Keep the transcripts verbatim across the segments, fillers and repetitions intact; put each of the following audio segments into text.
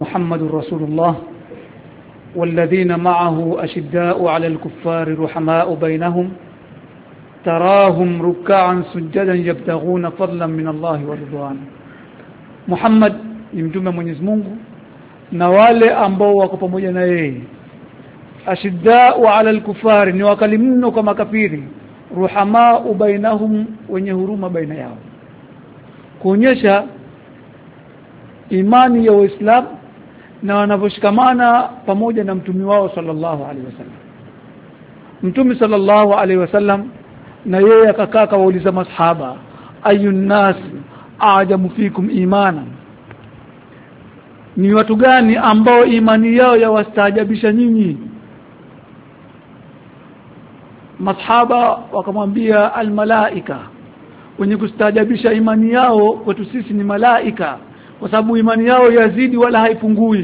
محمد رسول الله والذين معه أشداء على الكفار رحماء بينهم تراهم ركعا سجدا يبتغون فضلا من الله ورضوانه. Muhammad ni mtume wa Mwenyezi Mungu na wale ambao wako pamoja na yeye ashiddau ala al-kufari ni wakali mno kwa makafiri, ruhamaa bainahum wenye huruma baina yao, kuonyesha imani ya Uislamu na wanavyoshikamana pamoja na mtume wao sallallahu alaihi wasallam. Mtume sallallahu alaihi wasallam na yeye akakaa kawauliza masahaba, ayun nas a'jamu fikum imana, ni watu gani ambao imani yao yawastaajabisha nyinyi? Masahaba wakamwambia almalaika, wenye kustaajabisha imani yao kwetu sisi ni malaika, kwa sababu imani yao yazidi wala haipungui.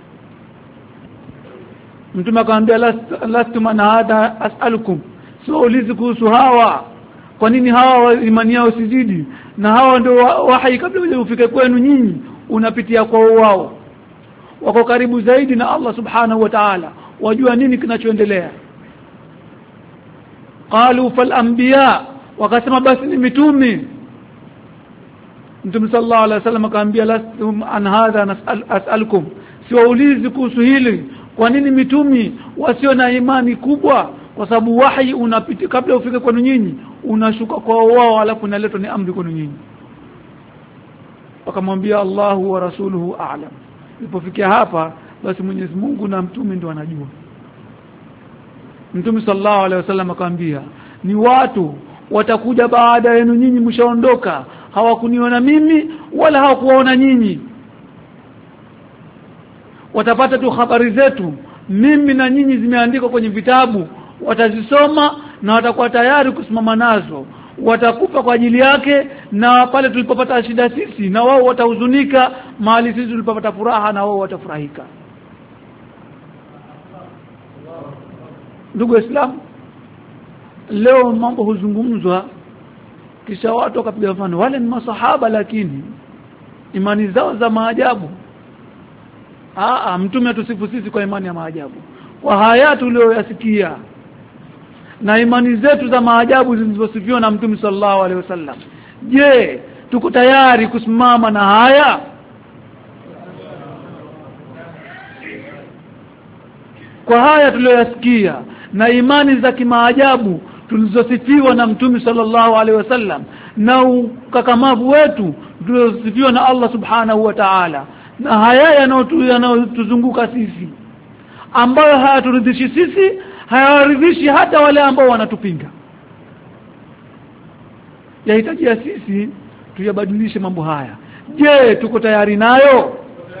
Mtume akamwambia lastu man hada as'alukum, siulizi kuhusu hawa, kwa nini hawa imani yao sizidi, na hawa ndio wahi kabla ufike kwenu nyinyi unapitia kwa wao, wako karibu zaidi na Allah subhanahu wa ta'ala, wajua nini kinachoendelea. Qalu fal anbiya, wakasema basi ni mitume. Mtume sallallahu alaihi wasallam akamwambia lastum an hadha nas'al as'alukum, siwaulizi kuhusu hili, kwa nini mitume wasio na imani kubwa? Kwa sababu wahi unapita kabla ufike kwenu nyinyi unashuka kwa wao, alafu inaletwa ni amri kwenu nyinyi. Wakamwambia Allahu wa rasuluhu a'lam. Ilipofikia hapa basi Mwenyezi Mungu na mtume ndio wanajua. Mtume sallallahu alaihi wasallam akamwambia, ni watu watakuja baada yenu nyinyi mshaondoka, hawakuniona mimi wala hawakuona nyinyi, watapata tu habari zetu mimi na nyinyi zimeandikwa kwenye vitabu, watazisoma na watakuwa tayari kusimama nazo, watakufa kwa ajili yake, na pale tulipopata shida sisi na wao watahuzunika, mahali sisi tulipopata furaha na wao watafurahika. Ndugu Waislamu, leo mambo huzungumzwa kisha watu wakapiga mfano, wale ni masahaba lakini imani zao za maajabu. Aa, mtume atusifu sisi kwa imani ya maajabu, kwa haya tulioyasikia na imani zetu za maajabu zilizosifiwa na mtume sallallahu alaihi wasallam. Je, tuko tayari kusimama na haya? Kwa haya tulioyasikia na imani za kimaajabu tulizosifiwa na mtume sallallahu alaihi wasallam, na ukakamavu wetu tuliosifiwa na Allah subhanahu wa ta'ala, na haya yanayotuzunguka sisi ambayo hayaturidhishi sisi, hayawaridhishi hata wale ambao wanatupinga, yahitaji sisi tuyabadilishe mambo haya. Je, tuko tayari nayo?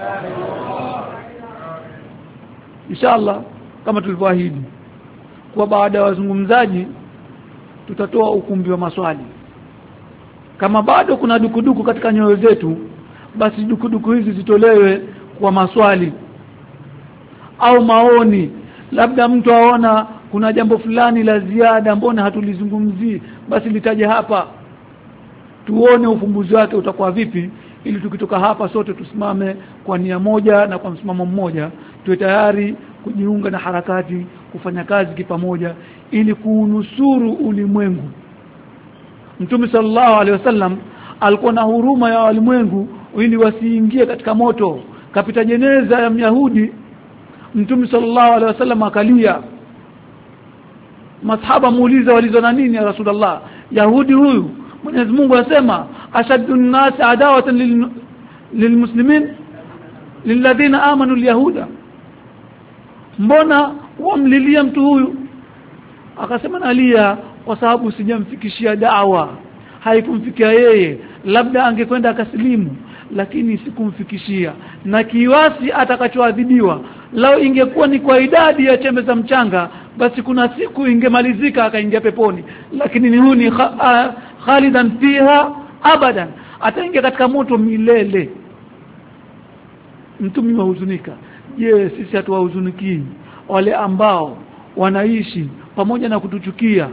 Inshallah, kama tulivyoahidi, kwa baada ya wazungumzaji tutatoa ukumbi wa maswali. Kama bado kuna dukuduku katika nyoyo zetu, basi dukuduku hizi zitolewe kwa maswali au maoni. Labda mtu aona kuna jambo fulani la ziada mbona hatulizungumzii, basi litaje hapa tuone ufumbuzi wake utakuwa vipi, ili tukitoka hapa sote tusimame kwa nia moja na kwa msimamo mmoja, tuwe tayari kujiunga na harakati, kufanya kazi kipamoja ili kuunusuru ulimwengu. Mtume sallallahu alaihi wasallam alikuwa na huruma ya ulimwengu ili wasiingie katika moto. Kapita jeneza ya Myahudi, Mtume sallallahu alaihi wasallam akalia. Masahaba muuliza walizo na nini ya Rasulullah? Yahudi huyu Mwenyezi Mungu asema ashaddun nas adawatan lilmuslimin lilladhina amanu alyahuda, mbona wamlilia mtu huyu? Akasema nalia kwa sababu sijamfikishia da'wa, haikumfikia yeye, labda angekwenda akasilimu lakini sikumfikishia, na kiwasi atakachoadhibiwa lao ingekuwa ni kwa idadi ya chembe za mchanga, basi kuna siku ingemalizika akaingia peponi, lakini ni huni khalidan fiha abadan, ataingia katika moto milele. Mtume wahuzunika. Je, sisi hatuwahuzuniki wale ambao wanaishi pamoja na kutuchukia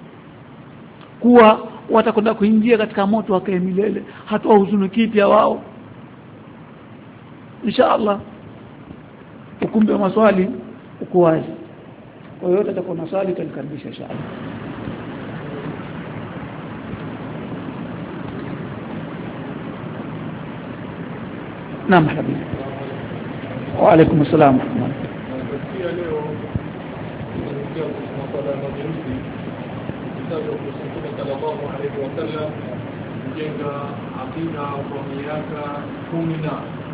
kuwa watakwenda kuingia katika moto wakae milele? Hatuwahuzuniki pia wao? Inshallah ukumbi wa maswali uko wazi. Kwa hiyo yote atakuwa na swali talikaribisha inshallah. Naam habibi. Wa alaykum assalam. Nasikia leo nasikia masuala ya majenzi kitabu cha Mtume sallallahu alaihi wasallam kujenga akida kwa miaka kumi na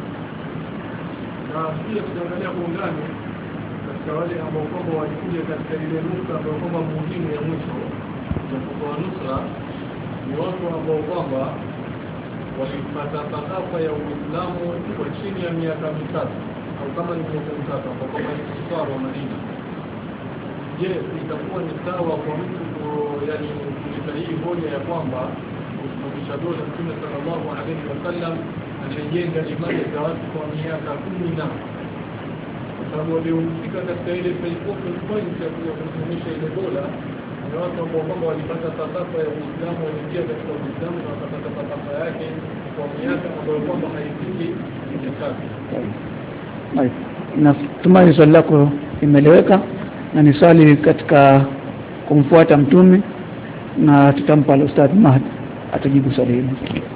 na pia tunaangalia kwa undani katika wale ambao kwamba walikuja katika ile nukta ambayo kwamba muhimu ya mwisho ya kutoa nusra ni watu ambao kwamba walipata thakafa ya Uislamu kwa chini ya miaka mitatu au kama ni miaka mitatu kwa kama ni msafara wa Madina. Je, itakuwa ni sawa kwa mtu yani kuleta hii hoja ya kwamba kusimamisha dola Mtume sallallahu alaihi wasallam alijenga imani za watu kwa miaka kumi na kwa sababu walihusika katika ile focal point ya kusimamisha ile dola ni watu ambao kwamba walipata thakafa ya Uislamu, waliingia katika Uislamu na wakapata thakafa yake kwa miaka ambayo kwamba haifiki mitatu. Natumai swali lako imeeleweka na ni swali katika kumfuata mtume na tutampa al-Ustadh Mahdi atajibu swali hili.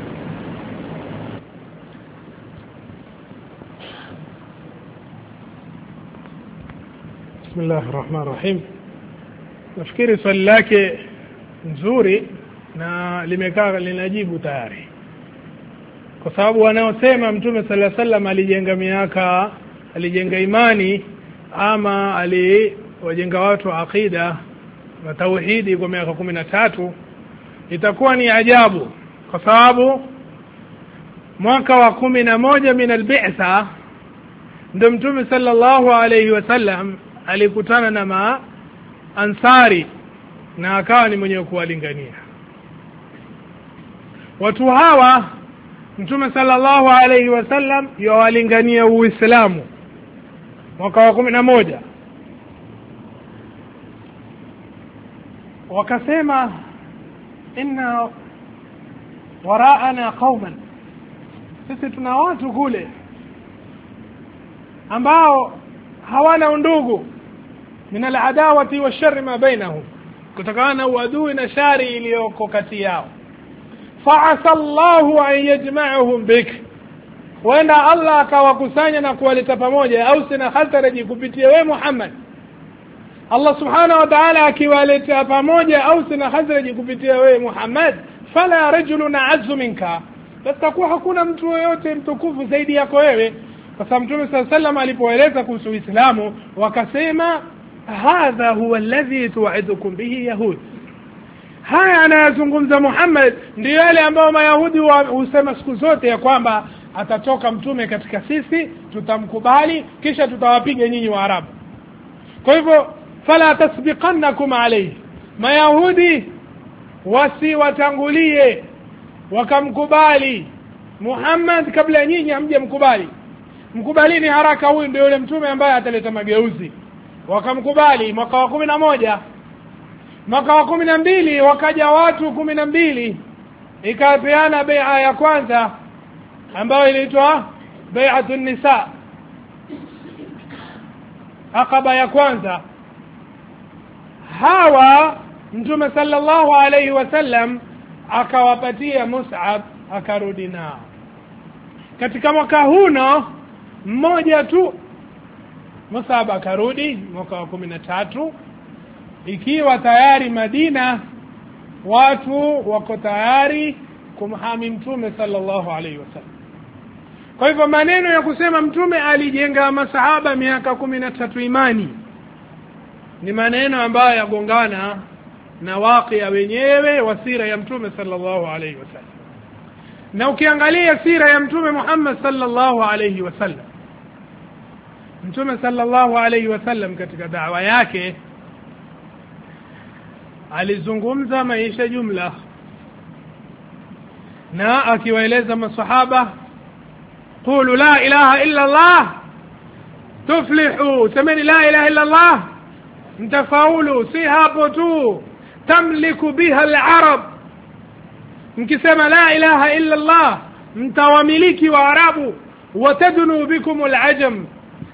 Bismillahir Rahmanir Rahim. Nafikiri swali lake nzuri na limekaa linajibu tayari. Kwa sababu wanaosema Mtume sallallahu alaihi wasallam alijenga miaka alijenga imani ama aliwajenga watu akida na tauhidi kwa miaka kumi na tatu itakuwa ni ajabu, kwa sababu mwaka wa kumi na moja min al-bi'tha ndio Mtume sallallahu alaihi wasallam alikutana na ma ansari na akawa ni mwenye kuwalingania watu hawa. Mtume sallallahu alaihi wasallam yawalingania Uislamu mwaka wa kumi na moja. Wakasema inna waraana qauman, sisi tuna watu kule ambao hawana undugu min al-adawati wash-sharri ma bainahum, kutokana na uadui na shari iliyoko kati yao. Fa'asa Allahu an yajma'ahum bik, wenda Allah akawakusanya na kuwaleta pamoja au sina Khazraj kupitia wewe Muhammad. Allah subhanahu wa ta'ala akiwaleta pamoja au sina Khazraj kupitia wewe Muhammad, fala rajulun azzu minka, basi hakuna mtu yoyote mtukufu zaidi yako wewe. Kwa sababu Mtume sallallahu alaihi wasallam alipoeleza kuhusu Uislamu wakasema hadha huwa alladhi tu'idukum bihi yahud, haya anayazungumza Muhammad ndio yale ambao Mayahudi husema siku zote ya kwamba atatoka mtume katika sisi, tutamkubali kisha tutawapiga nyinyi Waarabu. Kwa hivyo fala tasbiqannakum alayhi, Mayahudi wasiwatangulie wakamkubali Muhammad kabla nyinyi hamje mkubali. Mkubalini haraka, huyu ndio yule mtume ambaye ataleta mageuzi. Wakamkubali mwaka wa kumi na moja. Mwaka wa kumi na mbili wakaja watu kumi na mbili, ikapeana bai'a ya kwanza ambayo inaitwa bai'atun nisa, akaba ya kwanza. Hawa Mtume sallallahu alaihi wasallam akawapatia Mus'ab akarudi nao. Katika mwaka huno mmoja tu Mus'ab akarudi mwaka wa kumi na tatu, ikiwa tayari Madina watu wako tayari kumhami Mtume sallallahu alaihi wasallam. Kwa hivyo maneno ya kusema Mtume alijenga masahaba miaka kumi na tatu imani ni maneno ambayo yagongana na waqi'a wenyewe wa sira ya Mtume sallallahu alaihi wasallam. Na ukiangalia sira ya Mtume Muhammad sallallahu alaihi wasallam, Mtume sallallahu alaihi wasallam katika da'wa yake alizungumza maisha jumla na akiwaeleza masahaba, qulu la ilaha illa Allah tuflihu, semeni la ilaha illa Allah mtafaulu. Si hapo tu, tamliku biha al-arab, mkisema la ilaha illa Allah mtawamiliki wa arabu, watadunu bikum al-ajam,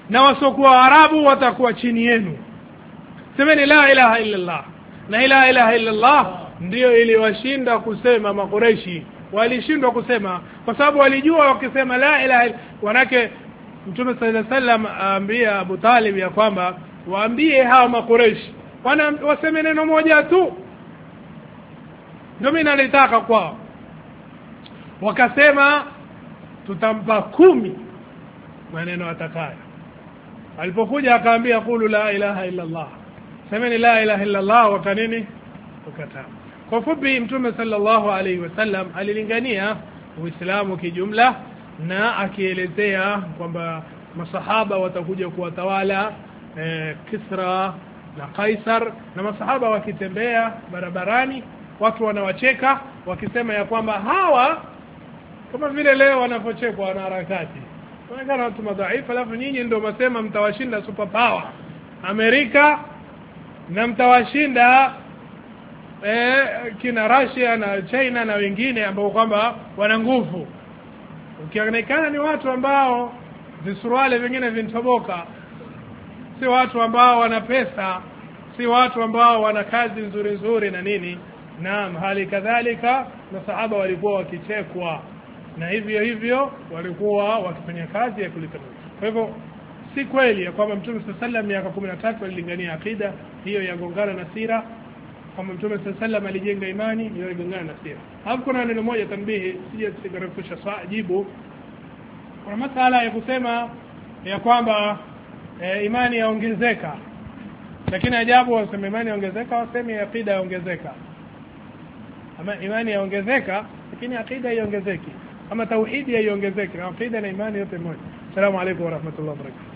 na wasiokuwa Arabu watakuwa chini yenu. Semeni la ilaha illa Allah. Na la ilaha illa Allah ndio iliwashinda kusema Makureishi. Walishindwa kusema kwa sababu walijua wakisema la ilaha, wanake Mtume sallallahu alaihi wasallam aambia Abu Talib ya kwamba waambie hao Makureishi wana waseme neno moja tu, ndio mimi nalitaka kwao. Wakasema tutampa kumi maneno atakayo. Alipokuja akaambia qulu la ilaha illa Allah, semeni la ilaha illa Allah, wakanini wakataa. Kwa fupi Mtume sallallahu alaihi wasallam alilingania Uislamu kijumla, na akielezea kwamba masahaba watakuja kuwatawala eh, Kisra na Kaisar, na masahaba wakitembea barabarani watu wanawacheka wakisema ya kwamba hawa kama vile leo wanapochekwa wana harakati, wanaonekana watu madhaifu, alafu nyinyi ndio msema mtawashinda super power Amerika na mtawashinda eh kina Russia na China na wengine ambao kwamba wana nguvu. Ukionekana ni watu ambao visuruale vingine vintoboka, si watu ambao wana pesa, si watu ambao wana kazi nzuri nzuri na nini. Naam, hali kadhalika masahaba walikuwa wakichekwa, na hivyo hivyo walikuwa wakifanya kazi ya kuleta. Kwa hivyo si kweli ya kwamba Mtume sallallahu alaihi wasallam miaka kumi na tatu alilingania akida hiyo ya gongana na sira, kama Mtume sallallahu alaihi wasallam alijenga imani hiyo gongana na sira. Hapo kuna neno moja tanbihi, sije sigarefusha jibu. Kuna masala ya kusema ya kwamba e, imani yaongezeka, lakini ajabu waseme imani yaongezeka, waseme akida yaongezeka. Ama imani yaongezeka lakini akida iongezeki, ama tauhidi iongezeki, na akida na imani yote moja. Asalamu alaykum wa rahmatullahi wa barakatuh.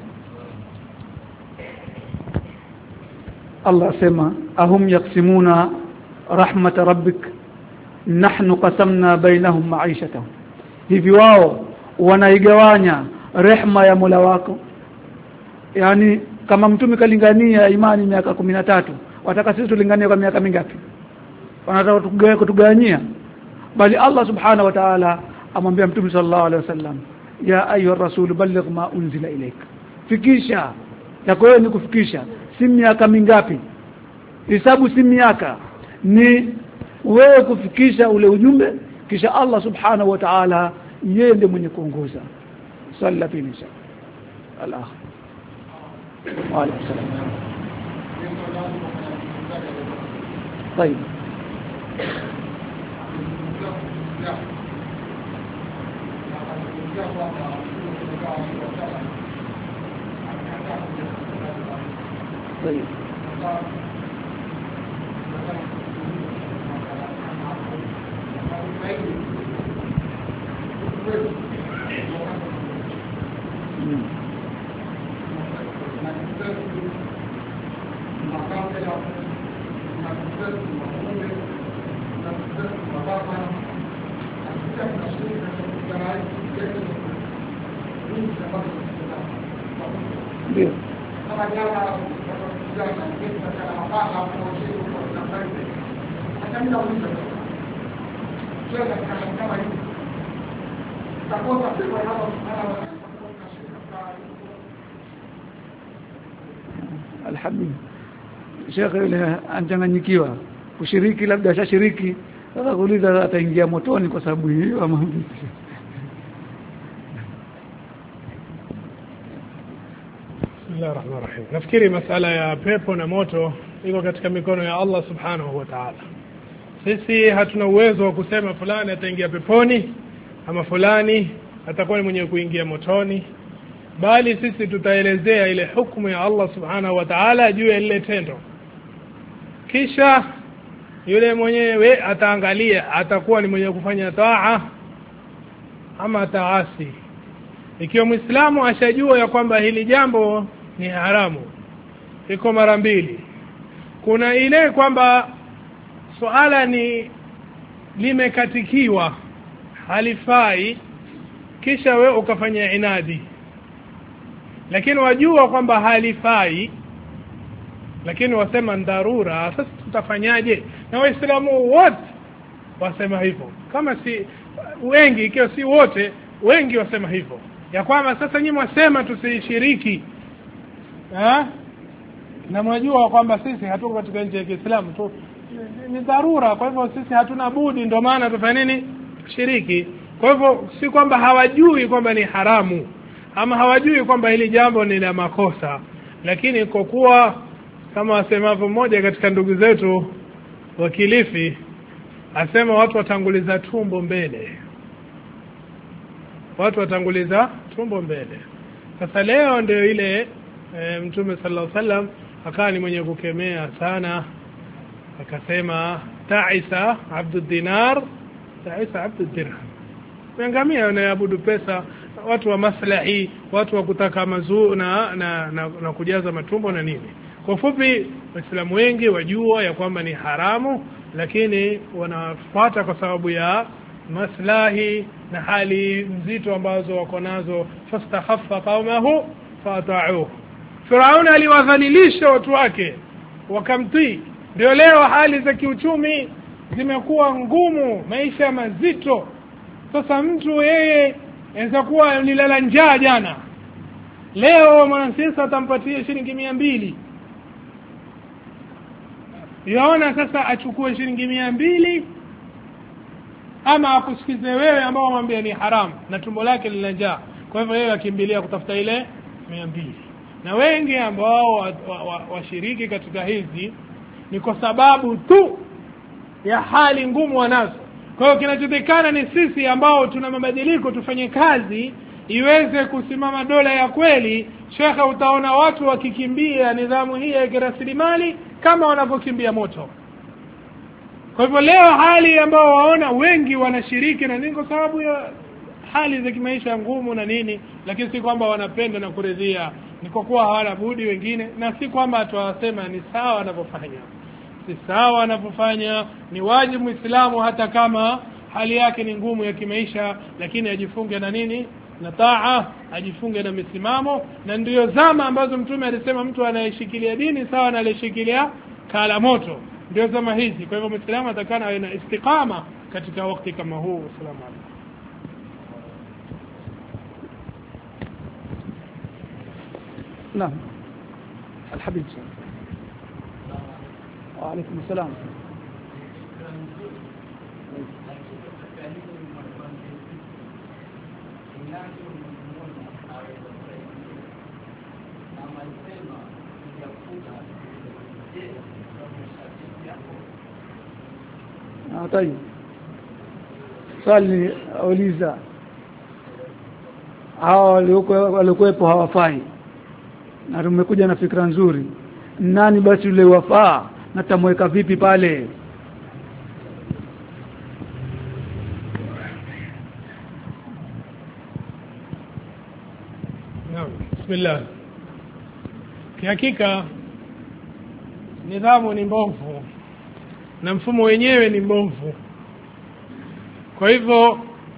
Allah sema ahum yaqsimuna rahmat rabbik nahnu qasamna bainahum ma'ishatahum, hivi wao wanaigawanya rehma ya Mola wako. Yani kama Mtume kalingania imani miaka kumi na tatu, wataka sisi tulinganie kwa miaka mingapi? Wanataka tugawe kutugawanyia? Bali Allah subhanahu wa ta'ala amwambia Mtume sallallahu alaihi wasallam, ya ayuha rasul balligh ma unzila ilayka, fikisha. Yako wewe ni kufikisha, si miaka mingapi, hisabu si miaka, ni wewe kufikisha ule ujumbe, kisha Allah subhanahu wa ta'ala yeye ndiye mwenye kuongoza. Sallallahu alaihi wasallam. Allah wa alayhi wasallam. طيب طيب ndio alhamdulillah. Sheikh yule anachanganyikiwa kushiriki, labda ashashiriki, sasa kuuliza ataingia motoni kwa sababu hiyo ama vipi? Bismillahirrahmanirrahim. Nafikiri masala ya pepo na moto iko katika mikono ya Allah subhanahu wa ta'ala. Sisi hatuna uwezo wa kusema fulani ataingia peponi ama fulani atakuwa ni mwenye kuingia motoni, bali sisi tutaelezea ile hukumu ya Allah subhanahu wa ta'ala juu ya ile tendo, kisha yule mwenyewe ataangalia atakuwa ni mwenye kufanya taa ama taasi. Ikiwa Muislamu ashajua ya kwamba hili jambo ni haramu, iko mara mbili. Kuna ile kwamba swala ni limekatikiwa, halifai, kisha we ukafanya inadi, lakini wajua kwamba halifai, lakini wasema dharura, sasa tutafanyaje? Na Waislamu wote wasema hivyo, kama si wengi, ikiwa si wote, wengi wasema hivyo. ya kwamba sasa nyinyi mwasema tusishiriki, eh na mwajua kwamba sisi hatuko katika nchi ya Kiislamu tu, ni dharura, kwa hivyo sisi hatuna budi, ndio maana tufanye nini, shiriki. Kwa hivyo si kwamba hawajui kwamba ni haramu ama hawajui kwamba hili jambo ni la makosa, lakini kwa kuwa kama wasemavyo mmoja katika ndugu zetu wa Kilifi, asema watu watanguliza tumbo mbele, watu watanguliza tumbo mbele. Sasa leo ndio ile e, Mtume sallallahu alaihi wasallam akawa ni mwenye kukemea sana, akasema ta'isa abdud dinar ta'isa abdud dirham, mengamia wanaabudu pesa, watu wa maslahi, watu wa kutaka mazuri na, na, na, na kujaza matumbo na nini. Kwa fupi, Waislamu wengi wajua ya kwamba ni haramu, lakini wanafuata kwa sababu ya maslahi na hali nzito ambazo wako nazo. Fastakhaffa qaumahu fata'uhu, Firaun aliwadhalilisha watu wake wakamtii. Ndio leo hali za kiuchumi zimekuwa ngumu, maisha mazito. Sasa mtu yeye anaweza kuwa nilala njaa jana, leo mwanasiasa atampatia shilingi mia mbili, yaona sasa achukue shilingi mia mbili ama akusikize wewe ambao wamwambia ni haramu na tumbo lake lina njaa, kwa hivyo yeye akimbilia kutafuta ile mia mbili. Na wengi ambao washiriki wa, wa, wa katika hizi ni kwa sababu tu ya hali ngumu wanazo. Kwa hiyo kinachotakikana ni sisi ambao tuna mabadiliko tufanye kazi iweze kusimama dola ya kweli. Shekha, utaona watu wakikimbia nidhamu hii ya kirasilimali kama wanavyokimbia moto. Kwa hivyo leo hali ambao waona wengi wanashiriki na nini kwa sababu ya hali za kimaisha ngumu na nini, lakini si kwamba wanapenda na kuridhia, ni kwa kuwa hawana budi wengine, na si kwamba tuwasema ni sawa wanavyofanya. Si sawa wanapofanya, ni wajibu Muislamu hata kama hali yake ni ngumu ya kimaisha, lakini ajifunge na nini, na taa, ajifunge na misimamo. Na ndiyo zama ambazo Mtume alisema mtu anayeshikilia dini sawa na aliyeshikilia kala moto, ndio zama hizi. Kwa hivyo Muislamu atakana awe na istiqama katika wakati kama huu. Asalamu alaykum. نعم الحبيب. وعليكم السلام. طيب swali auliza hao waliokuwepo hawafai na tumekuja na fikra nzuri, nani basi yule wafaa na tamweka vipi pale? Naam, bismillah. Hakika nidhamu ni mbovu na mfumo wenyewe ni mbovu. Kwa hivyo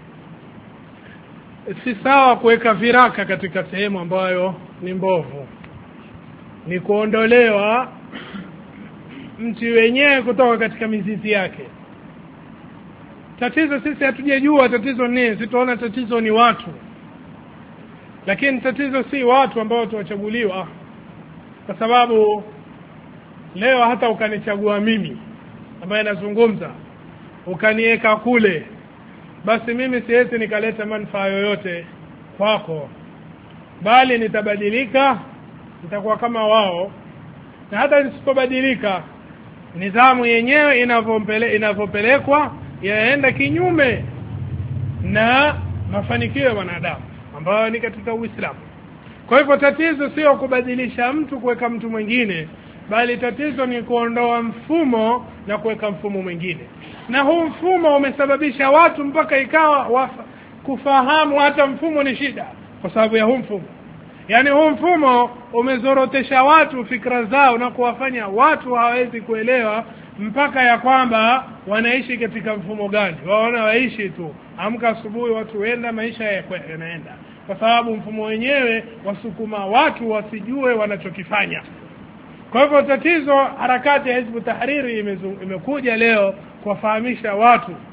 si sawa kuweka viraka katika sehemu ambayo ni mbovu, ni kuondolewa mti wenyewe kutoka katika mizizi yake. Tatizo sisi hatujajua tatizo nini, sitaona tatizo ni watu, lakini tatizo si watu ambao tuwachaguliwa. Kwa sababu leo hata ukanichagua mimi ambaye nazungumza ukaniweka kule, basi mimi siwezi nikaleta manufaa yoyote kwako, bali nitabadilika, nitakuwa kama wao. Na hata nisipobadilika, nidhamu yenyewe inavyopele inavyopelekwa yaenda kinyume na mafanikio ya wanadamu ambayo ni katika Uislamu. Kwa hivyo tatizo sio kubadilisha mtu kuweka mtu mwingine, bali tatizo ni kuondoa mfumo na kuweka mfumo mwingine. Na huu mfumo umesababisha watu mpaka ikawa wafa, kufahamu hata mfumo ni shida kwa sababu ya huu mfumo. Yaani huu mfumo umezorotesha watu fikra zao na kuwafanya watu hawawezi kuelewa mpaka ya kwamba wanaishi katika mfumo gani. Waona waishi tu, amka asubuhi watu wenda, maisha yanaenda, kwa sababu mfumo wenyewe wasukuma watu wasijue wanachokifanya. Kwa hivyo tatizo, harakati ya Hizbu Tahriri imekuja leo kuwafahamisha watu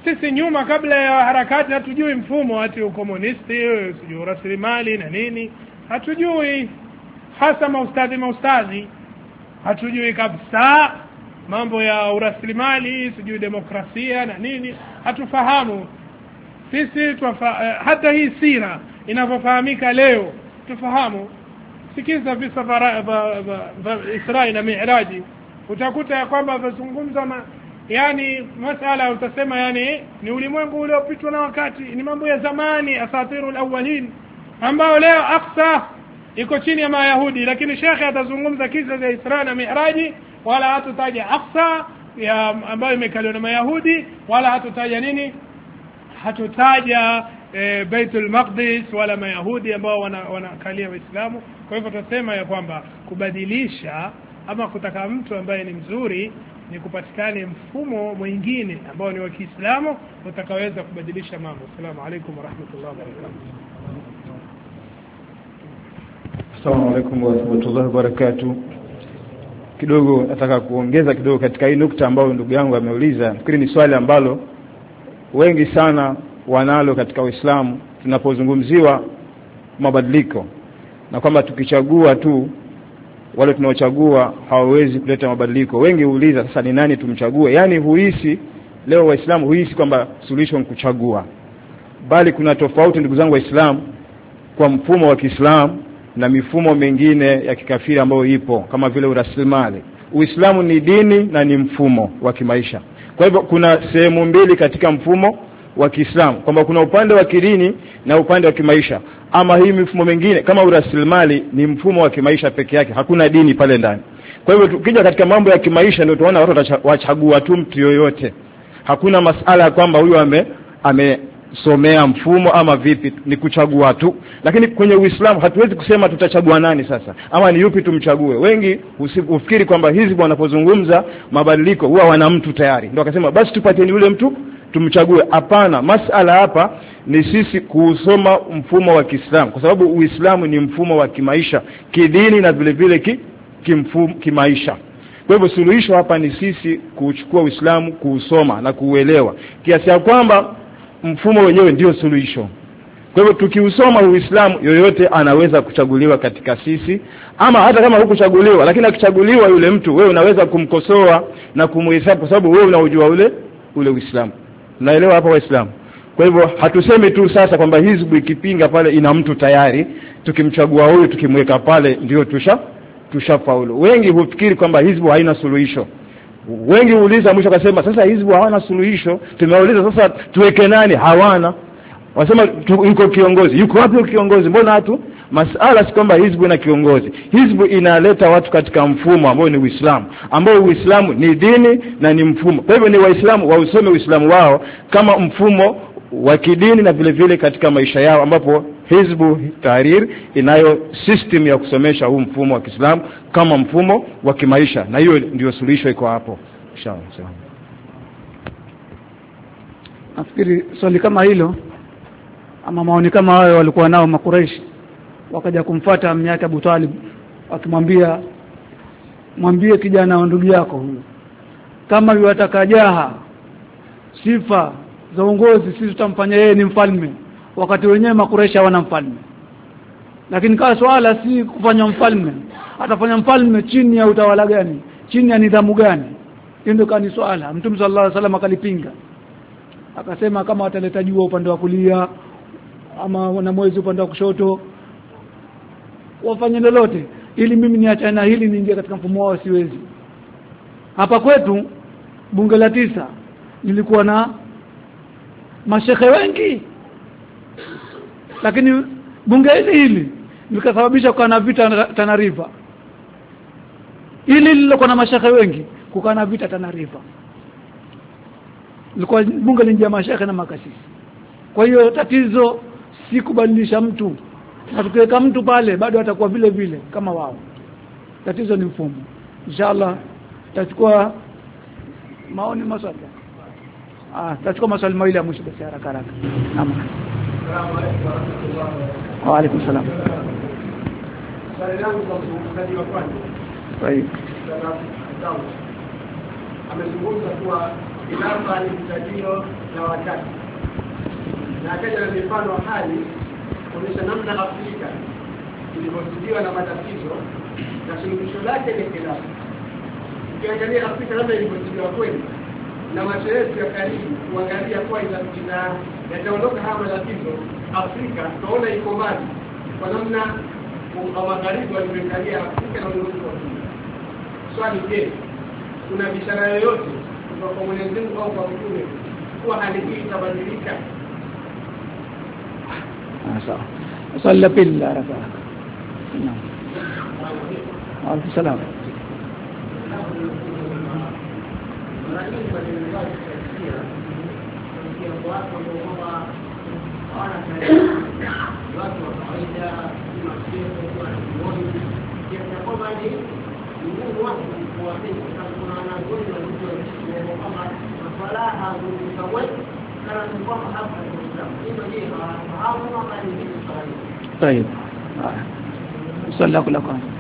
sisi nyuma kabla ya harakati hatujui mfumo ati ukomunisti, sijui rasilimali na nini, hatujui, hasa maustadhi maustadhi hatujui kabisa mambo ya urasilimali, sijui demokrasia na nini, hatufahamu sisi tufa, hata hii sira inavyofahamika leo tufahamu. Sikiza visa vya Isra na Mi'raji, utakuta ya kwamba wazungumza ma, yani masala utasema yani ni ulimwengu uliopitwa na wakati, ni mambo ya zamani, asatirul awwalin, ambao leo Aqsa iko chini ya Mayahudi, lakini shekhe atazungumza kisa cha Isra na Mi'raji, wala hatutaja Aqsa ya ambayo imekaliwa na Mayahudi, wala hatutaja nini, hatutaja e, Baitul Maqdis wala Mayahudi ambao wanakalia wana Waislamu. Kwa hivyo tutasema ya kwamba kubadilisha ama kutaka mtu ambaye ni mzuri ni kupatikane mfumo mwingine ambao ni wa Kiislamu utakaweza kubadilisha mambo. Asalamu alaykum wa rahmatullahi wa barakatuh. Assalamu alaykum wa rahmatullahi wa barakatuh. Kidogo nataka kuongeza kidogo katika hii nukta ambayo ndugu yangu ameuliza. Nafikiri ni swali ambalo wengi sana wanalo katika Uislamu tunapozungumziwa mabadiliko, na kwamba tukichagua tu wale tunaochagua hawawezi kuleta mabadiliko. Wengi huuliza sasa ni nani tumchague? Yaani huhisi leo Waislamu huhisi kwamba solution ni kuchagua, bali kuna tofauti ndugu zangu Waislamu kwa mfumo wa Kiislamu na mifumo mingine ya kikafiri ambayo ipo kama vile urasilimali. Uislamu ni dini na ni mfumo wa kimaisha. Kwa hivyo kuna sehemu mbili katika mfumo wa Kiislamu, kwamba kuna upande wa kidini na upande wa kimaisha. Ama hii mifumo mingine kama urasilimali ni mfumo wa kimaisha peke yake, hakuna dini pale ndani. Kwa hivyo tukija katika mambo ya kimaisha ndio tunaona watu wachagua tu mtu yoyote. Hakuna masala ya kwamba huyu ame amesomea mfumo ama vipi, ni kuchagua tu. Lakini kwenye Uislamu hatuwezi kusema tutachagua nani sasa ama ni yupi tumchague. Wengi ufikiri kwamba hizi wanapozungumza mabadiliko huwa wana mtu tayari, ndio akasema basi tupateni yule mtu tumchague. Hapana, masala hapa ni sisi kusoma mfumo wa Kiislamu, kwa sababu Uislamu ni mfumo wa kimaisha, kidini na vile vile ki, kimfumo kimaisha. Kwa hivyo suluhisho hapa ni sisi kuchukua Uislamu, kuusoma na kuuelewa kiasi ya kwamba mfumo wenyewe ndio suluhisho. Kwa hivyo tukiusoma Uislamu, yoyote anaweza kuchaguliwa katika sisi, ama hata kama hukuchaguliwa, lakini akichaguliwa yule mtu, wewe unaweza kumkosoa na kumhesabu kwa sababu wewe unaujua ule ule Uislamu. Naelewa hapa Waislamu. Kwa hivyo hatusemi tu sasa kwamba hizbu ikipinga pale ina mtu tayari, tukimchagua huyu tukimweka pale ndio tusha tushafaulu. Wengi hufikiri kwamba hizbu haina suluhisho. Wengi huuliza mwisho akasema sasa hizbu hawana suluhisho, tumeuliza sasa tuweke nani? Hawana. Wasema yuko kiongozi. Yuko wapi kiongozi? Mbona hatu? Masala si kwamba hizbu ina kiongozi. Hizbu inaleta watu katika mfumo ambao ni Uislamu, ambao Uislamu ni dini na ni mfumo. Kwa hivyo ni Waislamu wausome Uislamu wao kama mfumo wa kidini na vile vile katika maisha yao, ambapo Hizbu Tahrir inayo system ya kusomesha huu mfumo wa Kiislamu kama mfumo wa kimaisha, na hiyo ndio suluhisho iko hapo. Inshallah. Nafikiri swali kama hilo ama maoni kama hayo walikuwa nao Makuraishi, wakaja kumfuata mnyaka Abu Talib akimwambia, mwambie kijana wa ndugu yako huyu kama yuataka jaha sifa za uongozi, sisi tutamfanya yeye ni mfalme, wakati wenyewe Makuraishi hawana mfalme. Lakini kwa swala si kufanya mfalme, atafanya mfalme chini ya utawala gani, chini ya nidhamu gani? Ndio kani swala Mtume sallallahu alaihi wasallam akalipinga, akasema kama wataleta jua upande wa kulia ama na mwezi upande wa kushoto, wafanye lolote ili mimi niachane na hili niingie katika mfumo wao, siwezi. Hapa kwetu bunge la tisa nilikuwa na mashehe wengi, lakini bunge hili hili likasababisha kuwa na vita Tana River. Hili lilikuwa na mashehe wengi, kukaa na vita Tana River. Lilikuwa bunge linjia mashehe na makasisi. Kwa hiyo tatizo si kubadilisha mtu, na tukiweka mtu pale bado atakuwa vile vile kama wao. Tatizo ni mfumo. Inshallah tutachukua maoni maswali. Ah, tutachukua maswali mawili ya mwisho basi haraka haraka. Naam. Assalamu alaykum wa rahmatullahi. Wa alaykum salaam. Swali langu kwa mzungumzaji wa kwanza. Sahihi. Amezungumza kuwa khilafa ni tajio la wakati na akaja na mifano hali kuonyesha namna Afrika ilivyozidiwa na matatizo na suluhisho lake ni khilafa. Ukiangalia Afrika labda ilivyozidiwa kweli na macho yetu ya karibu kuangalia kwa ina yataondoka haya matatizo, Afrika tunaona iko mbali kwa namna kwa magharibi walivyokalia Afrika na ulimwengu wa dunia. Swali je, kuna bishara yoyote kutoka kwa Mwenyezi Mungu au kwa mtume kuwa hali hii itabadilika? sawa. Swali la pili la haraka. Naam. Wa salaam. طيب صلى الله عليه وسلم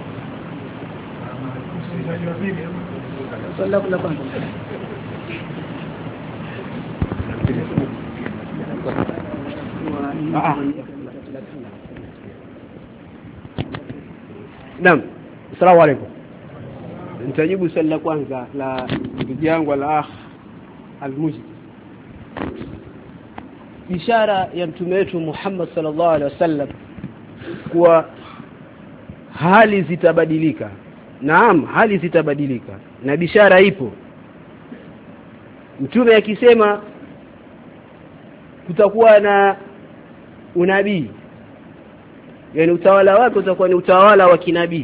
صلى الله عليه وسلم Naam, asalamu alaykum. Nitajibu swali la kwanza la ndugu yangu al-akh al-Mujid. Ishara ya mtume wetu Muhammad sallallahu alaihi wasallam kuwa hali zitabadilika. Naam, hali zitabadilika na bishara ipo. Mtume akisema kutakuwa na unabii, yani utawala wake utakuwa ni utawala wa kinabii.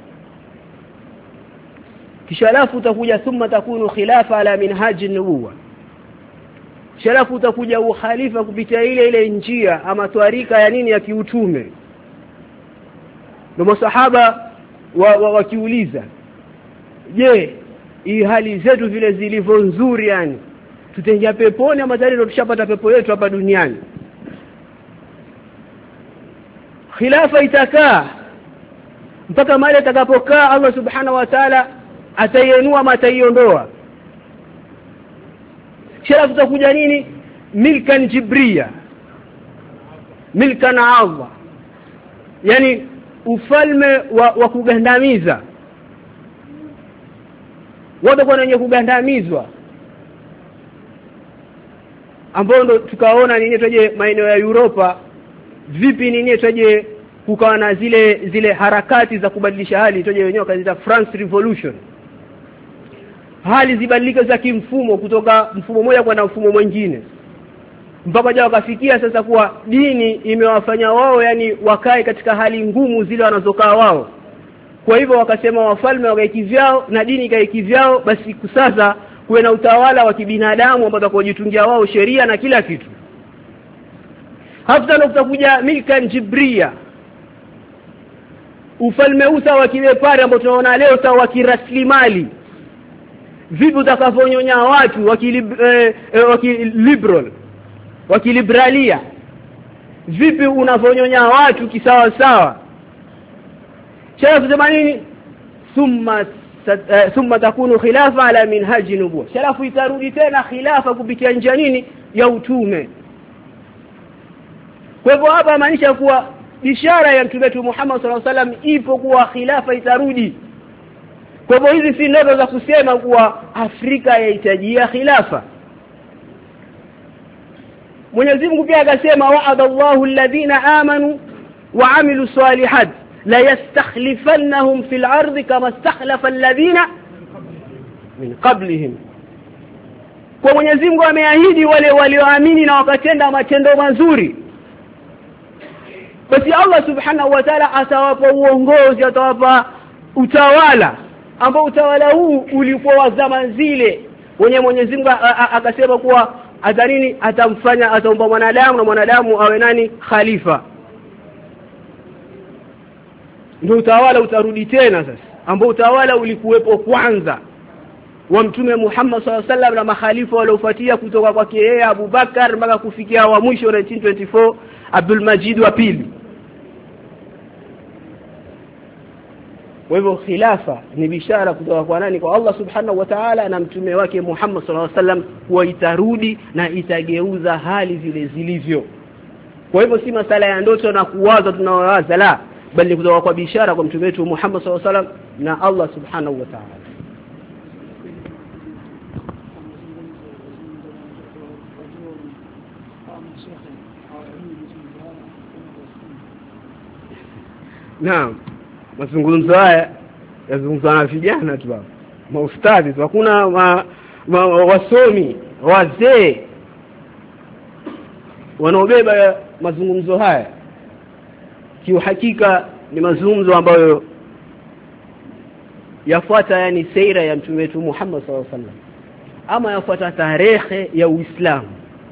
Kisha alafu utakuja thumma takunu khilafa ala minhaji nubuwa. Kisha alafu utakuja ukhalifa kupitia ile ile njia ama twarika ya nini ya kiutume. Ndio masahaba wakiuliza, wa, wa je, hii hali zetu vile zilivyo nzuri yani tutaingia peponi ama tayari tushapata pepo yetu hapa duniani? Khilafa itakaa mpaka mahali atakapokaa Allah subhanahu wa ta'ala ataiinua ama ataiondoa. Kisha tutakuja nini? Milkan jibria, milkan Allah, yani ufalme wa, wa kugandamiza. Wote kwa wenye kugandamizwa ambao ndo tukaona nini tuje maeneo ya Europa vipi nini tuje kukawa na zile zile harakati za kubadilisha hali tuje wenyewe kaziita France Revolution. Hali zibadilika za kimfumo kutoka mfumo mmoja kwenda mfumo mwingine. Mpaka jao wakafikia sasa kuwa dini imewafanya wao yani wakae katika hali ngumu zile wanazokaa wao. Kwa hivyo wakasema wafalme wakaiki vyao na dini ikaiki vyao, basi sasa kuwe na utawala wa kibinadamu ambao utakojitungia wao sheria na kila kitu. Hata kutakuja milkan jibria, ufalme usa wa kibepari ambao tunaona leo sawa kiraslimali. Vipi utakavonyonya watu wakiliberal eh, wakiliberal wakiliberalia, vipi unavonyonya watu kisawa sawa. Sharafu zamanini thumma uh, thumma takunu khilafa ala minhaji nubuwa. Sharafu itarudi tena khilafa kupitia njia nini ya utume. Kwa hivyo hapa maanisha kuwa ishara ya mtume wetu Muhammad sallallahu alaihi wasallam ipo kuwa khilafa itarudi. Kwa hivyo hizi si ndoto za kusema kuwa Afrika yahitajia khilafa. Mwenyezi Mungu pia akasema wa'adallahu alladhina amanu wa amilu salihat la yastakhlifannahum fil ardi kama istakhlafa alladhina min qablihim. Kwa Mwenyezi Mungu ameahidi wale walioamini na wakatenda matendo mazuri, basi Allah subhanahu wa ta'ala atawapa uongozi, atawapa utawala ambao utawala huu ulikuwa wa zama zile. Wenye Mwenyezi Mungu akasema kuwa atanini atamfanya ataumba mwanadamu na mwanadamu awe nani khalifa. Ndio utawala utarudi tena sasa, ambao utawala ulikuwepo kwanza wa mtume Muhammad sallallahu alaihi wasallam na makhalifa waliofuatia kutoka kwake yeye Abu Bakar mpaka kufikia wa mwisho nineteen twenty-four Abdul Majid wa pili. Kwa hivyo khilafa ni bishara kutoka kwa nani? Kwa Allah subhanahu wa ta'ala na mtume wake Muhammad sallallahu alaihi wasallam, kuwa itarudi na itageuza hali zile zilivyo. Kwa hivyo si masala ya ndoto na kuwaza tunawaza, la, bali kutoka kwa bishara kwa mtume wetu Muhammad sallallahu alaihi wasallam na Allah subhanahu wa ta'ala. Naam, mazungumzo haya yazungumzwa na vijana tu hapa, maustadhi tu, hakuna ma, ma, wasomi wazee wanaobeba mazungumzo haya. Kiuhakika ni mazungumzo ambayo yafuata yani sira ya mtume wetu Muhammad sallallahu alaihi wasallam, ama yafuata tarehe ya Uislamu.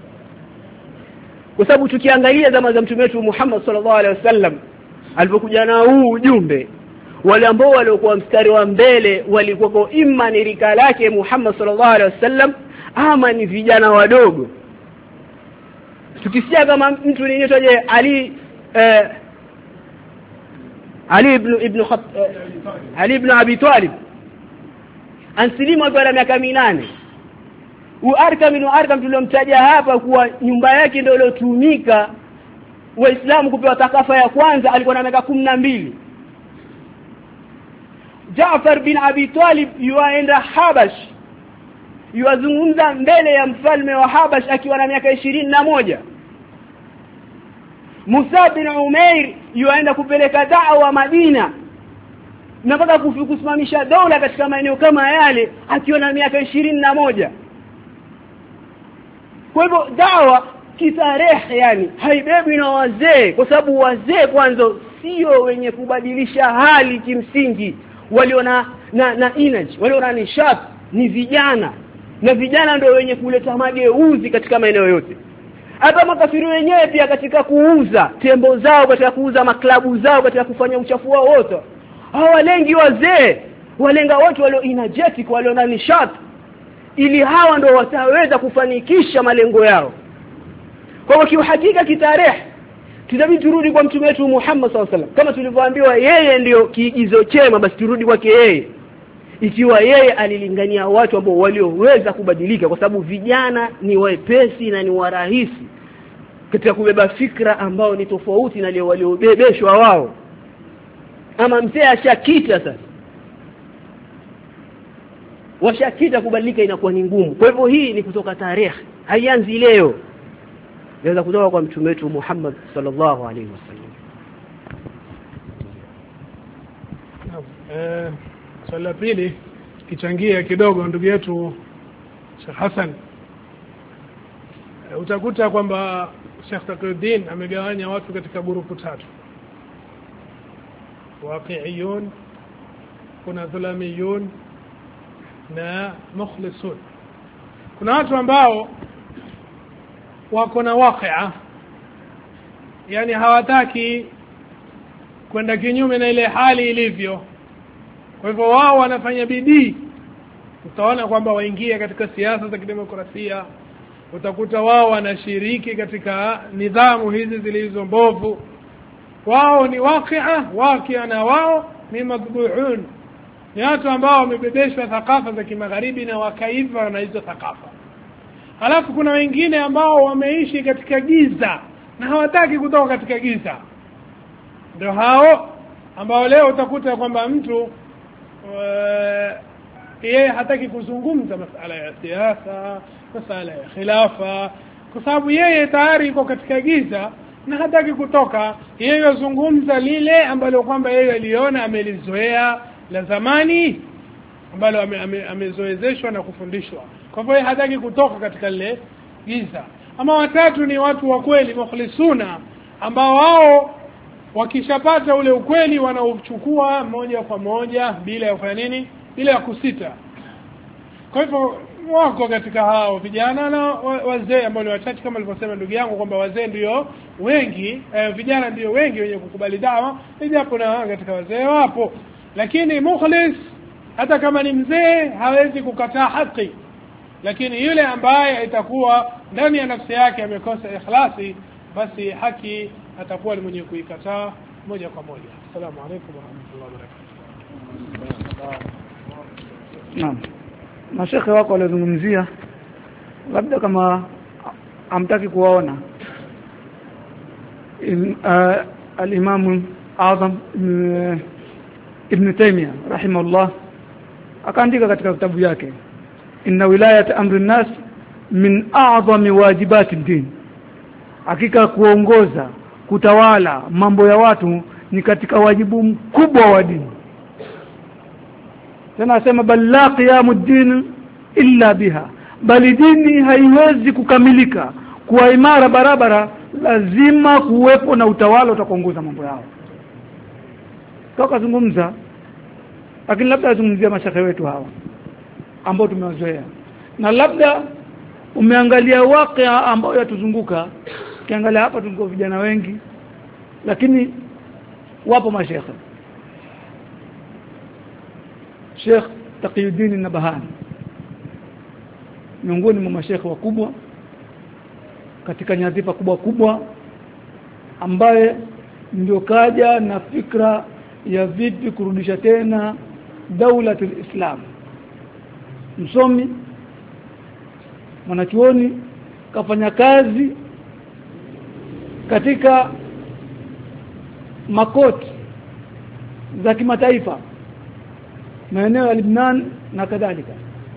Kwa sababu tukiangalia zama za mtume wetu Muhammad sallallahu alaihi wasallam alipokuja na huu ujumbe, wale ambao walikuwa mstari wa mbele walikuwa kwa imma ni rika lake Muhammad sallallahu alaihi wasallam, ama ni vijana wadogo. Tukisikia kama mtu ni nitoje Ali eh, Ali ibn ibn Khat, eh, Ali ibn Abi Talib ansilimu akiwa na miaka minane. Uarkam ibn Arkam tuliyomtaja hapa kuwa nyumba yake ndio iliyotumika Waislamu kupewa takafa ya kwanza, alikuwa na miaka kumi na mbili. Jaafar bin Abi Talib yuaenda Habash, yuazungumza mbele ya mfalme wa Habash akiwa na miaka ishirini na moja. Musa bin Umair yuaenda kupeleka da'wa Madina na mpaka kusimamisha dola katika maeneo kama yale akiwa na miaka ishirini na moja. Kwa hivyo da'wa kitarehe yani haibebi na wazee, kwa sababu wazee kwanza sio wenye kubadilisha hali kimsingi, walio na na, na energy, walio na nishati ni vijana, na vijana ndio wenye kuleta mageuzi katika maeneo yote. Hata makafiri wenyewe pia katika kuuza tembo zao, katika kuuza maklabu zao, katika kufanya uchafu wao wote, hawalengi wazee, walenga watu walio energetic, walio na nishati, ili hawa ndio wataweza kufanikisha malengo yao. Kwa hiyo hakika kitarehe tunabidi turudi kwa mtume wetu Muhammad sallallahu alaihi wasallam, kama tulivyoambiwa yeye ndio kiigizo chema, basi turudi kwake yeye, ikiwa yeye alilingania watu ambao walioweza kubadilika, kwa sababu vijana ni wepesi na ni warahisi katika kubeba fikra ambao ni tofauti na leo waliobebeshwa wao. Ama mzee ashakita sasa, washakita, kubadilika inakuwa ni ngumu. Kwa hivyo hii ni kutoka tarehe, haianzi leo, inaweza kutoka kwa mtume wetu Muhammad sallallahu alaihi wasallam. Eh, swali la pili kichangia kidogo ndugu yetu Sheikh Hassan. E, utakuta kwamba Sheikh Taqiyuddin amegawanya watu katika grupu tatu: waqi'iyun, kuna dhulamiyun na mukhlisun. Kuna watu ambao wako na waqi'a, yani hawataki kwenda kinyume na ile hali ilivyo. Kwa hivyo wao wanafanya bidii. Utaona kwamba waingia katika siasa za kidemokrasia, utakuta wao wanashiriki katika nidhamu hizi zilizo mbovu. Wao ni waqi'a, waqi'a na wao ni madbu'un, ni watu ambao wamebebeshwa thakafa za kimagharibi na wakaiva na hizo thakafa. Halafu kuna wengine ambao wameishi katika giza na hawataki kutoka katika giza. Ndio hao ambao leo utakuta kwamba mtu yeye hataki kuzungumza masuala ya siasa, masuala ya khilafa, kwa sababu yeye tayari yuko katika giza na hataki kutoka. Yeye yazungumza lile ambalo kwamba yeye aliona, amelizoea la zamani, ambalo amezoezeshwa na kufundishwa. Kwa hivyo hataki kutoka katika lile giza. Ama watatu ni watu wa kweli, mukhlisuna, ambao wao wakishapata ule ukweli wanaochukua moja kwa moja bila ya kufanya nini, bila ya kusita. Kwa hivyo wako katika hao vijana na wazee ambao ni wachache, kama alivyosema ndugu yangu kwamba wazee ndio wengi, eh, vijana ndio wengi wenye kukubali dawa, japo na katika wazee wapo. Lakini mukhlis hata kama ni mzee hawezi kukataa haki, lakini yule ambaye itakuwa ndani ya nafsi yake amekosa ikhlasi, basi haki atakuwa ni mwenye kuikataa moja kwa moja. Asalamu alaykum wa rahmatullahi wa barakatuh. Naam. Mashekhe wako walizungumzia labda kama amtaki kuwaona uh, al-Imam Azam uh, Ibn Taymiyyah rahimahullah akaandika katika kitabu yake inna wilayat amri nas min a'zami wajibati din, hakika kuongoza kutawala mambo ya watu ni katika wajibu mkubwa wa dini. Tena asema bal la qiyamuddin illa biha, bali dini haiwezi kukamilika kuwa imara barabara, lazima kuwepo na utawala utakuongoza mambo yao. Toka zungumza, lakini labda azungumzia mashaka wetu hawa ambao tumewazoea, na labda umeangalia wakia ambao yatuzunguka. Ukiangalia hapa tuko vijana wengi, lakini wapo mashekhe. Sheikh Taqiyuddin Nabahani miongoni mwa mashekhe wakubwa katika nyadhifa kubwa kubwa, ambaye ndio kaja na fikra ya vipi kurudisha tena daulatul Islam. Msomi, mwanachuoni, kafanya kazi katika makoti za kimataifa maeneo ya Lebanon na kadhalika.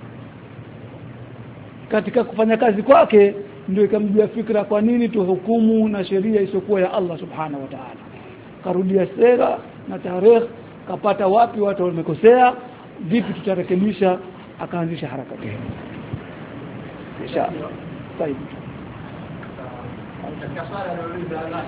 Katika kufanya kazi kwake ndio ikamjia fikra kwa nini tuhukumu na sheria isiyokuwa ya Allah subhanahu wa ta'ala. Karudia sera na tarehe, kapata wapi watu wamekosea, vipi tutarekebisha, akaanzisha harakati hiyo. Insha طيب katika swala la Allah,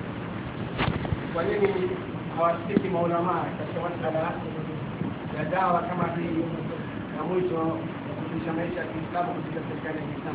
kwa nini hawasiki maulama katika masuala ya dawa kama hii na mwito wa kufundisha maisha ya Kiislamu katika serikali ya Kiislamu?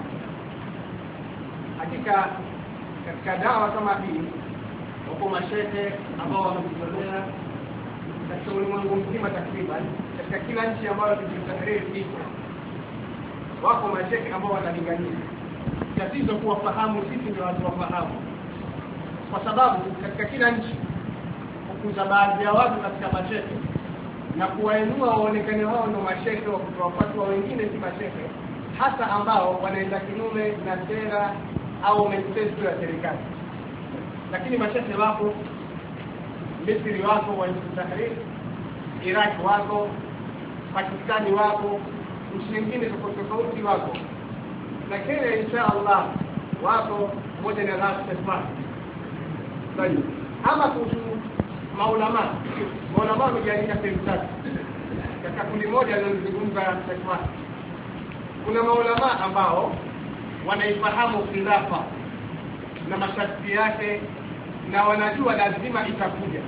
Hakika katika dawa kama hii wako mashehe ambao wamejitolea katika ulimwengu mzima takriban, katika kila nchi ambayo tulizotahariri iko wako mashehe ambao wanalingania. Tatizo kuwafahamu sisi ndio watu wafahamu, kwa sababu katika kila nchi kukuza baadhi ya watu katika mashehe na kuwainua waonekane wao ndio mashehe wa kutoa fatwa, wengine si mashehe, hasa ambao wanaenda kinyume na sera au manifesto ya serikali. Lakini mashehe wako Misri, wako wa Tahrir, Iraq wako, Pakistani wako, nchi nyingine tofauti tofauti wako, na Kenya insha Allah wako moja na Ras Esma. Bali ama kuhusu maulama, maulama wamegawanyika sehemu tatu. Katika kundi moja linalozungumza Esma, kuna maulama ambao wanaifahamu khilafa na masharti yake na wanajua lazima itakuja,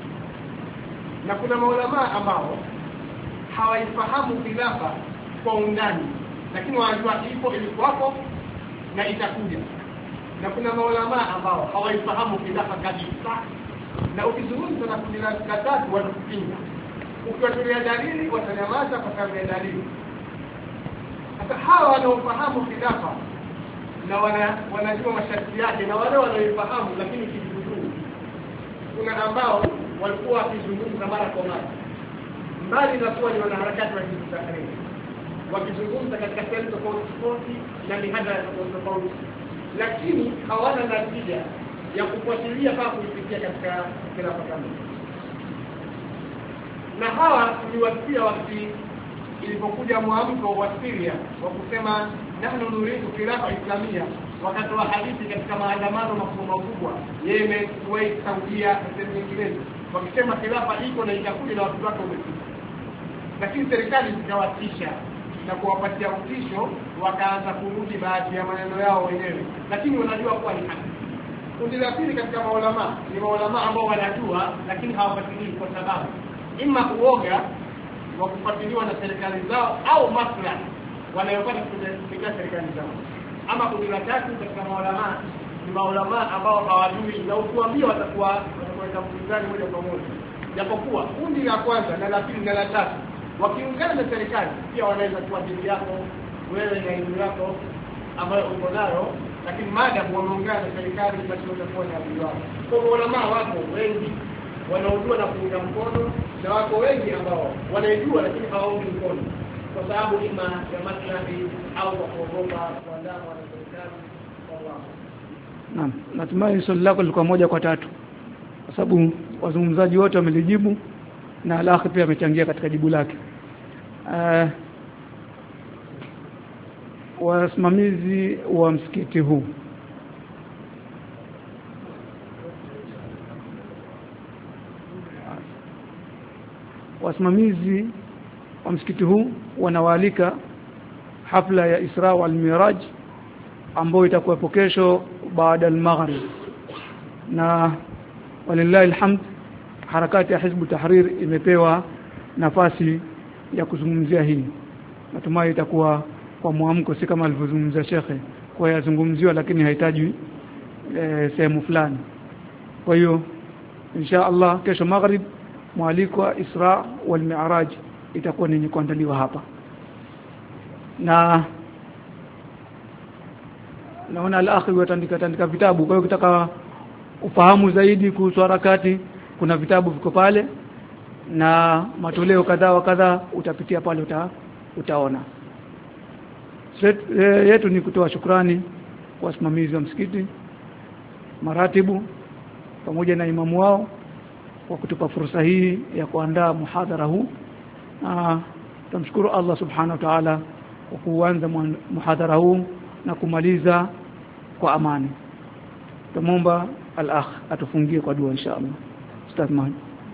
na kuna maulama ambao hawaifahamu khilafa kwa undani, lakini wanajua ipo, ilikuwako na itakuja. Na kuna maulama ambao hawaifahamu khilafa kabisa, na ukizungumza na kundi la tatu wanakupinga. Ukiwatolea dalili watanyamaza kwa sababu ya dalili. Sasa hawa wanaofahamu khilafa na wana, wanajua masharti yake, na wale wanaoifahamu lakini kiduduu, kuna ambao walikuwa wakizungumza mara kwa mara, mbali na kuwa ni wanaharakati wa Tahrir, wakizungumza katika sehemu tofauti tofauti na mihadhara tofauti tofauti, lakini hawana natija ya kufuatilia mpaka kuifikia katika khilafa kamili. Na hawa tuliwasikia wakati ilipokuja mwamko wa Syria wa kusema nahnu nuridu khilafa islamia, wakatoa hadithi katika maandamano makubwa makubwa Yemen, Kuwait, Saudia na sehemu nyinginezo, wakisema khilafa iko na itakuja na watu wake wamefika. Lakini serikali zikawatisha na kuwapatia utisho, wakaanza kurudi baadhi ya maneno yao wenyewe, lakini wanajua kuwa ni haki. Kundi la pili katika maulama ni maulama ambao wanajua lakini hawafuatilii kwa sababu ima uoga wa kufuatiliwa na serikali zao au maslahi wanayopata kupitia serikali zao. Ama kundi la tatu katika maulama ni maulama ambao hawajui, na ukiwaambia watakuwa watakwenda mpinzani moja kwa moja. Japokuwa kundi la kwanza na la pili na la tatu wakiungana na serikali pia wanaweza kuwa dhidi yako wewe na elimu yako ambayo uko nayo, lakini maadamu wameungana na serikali basi watakuwa na adui wao. Kwa maulama wako wengi wanaojua na kuunga mkono na wako wengi ambao wanaijua lakini hawaungi mkono kwa sababu ima ya maslahi au kwa kuogopa kuandamwa na serikali. Allah. Naam, natumai swali lako lilikuwa moja kwa tatu. Kwa sababu wazungumzaji wote wamelijibu na al-akhi pia amechangia katika jibu lake. Uh, wasimamizi wa msikiti huu wasimamizi wa msikiti huu wanawaalika hafla ya Isra wal Miraj ambayo itakuwa kesho baada al-maghrib, na walillahi alhamd harakati ya Hizb Tahrir imepewa nafasi ya kuzungumzia hii. Natumai itakuwa kwa muamko, si kama alivyozungumza shekhe kwa yazungumziwa lakini hahitaji e, sehemu fulani. Kwa hiyo insha Allah kesho maghrib mwaliko wa Isra wal Mi'raj itakuwa ni kuandaliwa hapa, na naona al-akhi watandika tandika vitabu. Kwa hiyo ukitaka ufahamu zaidi kuhusu harakati, kuna vitabu viko pale na matoleo kadhaa wa kadhaa utapitia pale, uta, utaona. Set, e, yetu ni kutoa shukrani kwa wasimamizi wa msikiti, maratibu pamoja na imamu wao kwa kutupa fursa hii ya kuandaa muhadhara huu. Na tumshukuru Allah subhanahu wa ta'ala kwa kuanza muhadhara huu na kumaliza kwa amani. Tumuomba al-akh atufungie kwa dua insha Allah. Ustaz Mahdi.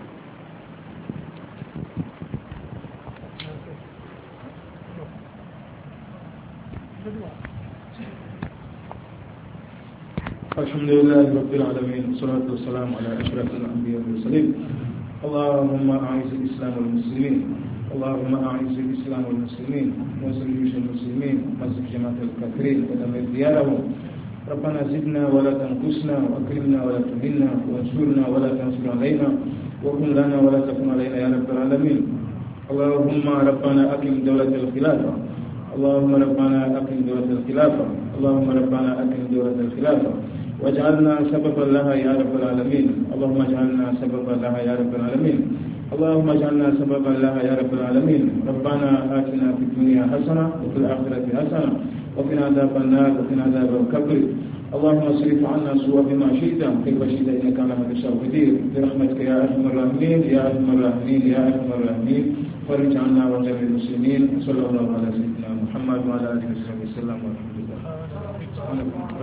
الحمد لله رب العالمين والصلاة والسلام على أشرف الأنبياء والمرسلين. اللهم أعز الإسلام والمسلمين، اللهم أعز الإسلام والمسلمين وانصر جيوش المسلمين وانصر جماعة الكافرين ودمر ديارهم. ربنا زدنا ولا تنقصنا وأكرمنا ولا تهنا وانصرنا ولا تنصر علينا وكن لنا ولا تكن علينا يا رب العالمين. اللهم ربنا أقم دولة الخلافة، اللهم ربنا أقم دولة الخلافة، اللهم ربنا أقم دولة الخلافة واجعلنا سببا لها يا رب العالمين. اللهم اجعلنا سببا لها يا رب العالمين. اللهم اجعلنا سببا لها يا رب العالمين. ربنا آتنا في الدنيا حسنة وفي الآخرة حسنة وقنا عذاب النار وقنا عذاب القبر. اللهم اصرف عنا سوء بما شئت كيف شئت إنك على ما تشاء قدير برحمتك يا أرحم الراحمين يا أرحم الراحمين يا أرحم الراحمين. فرج عنا وجميع المسلمين. صلى الله على سيدنا محمد وعلى آله وصحبه وسلم والحمد لله.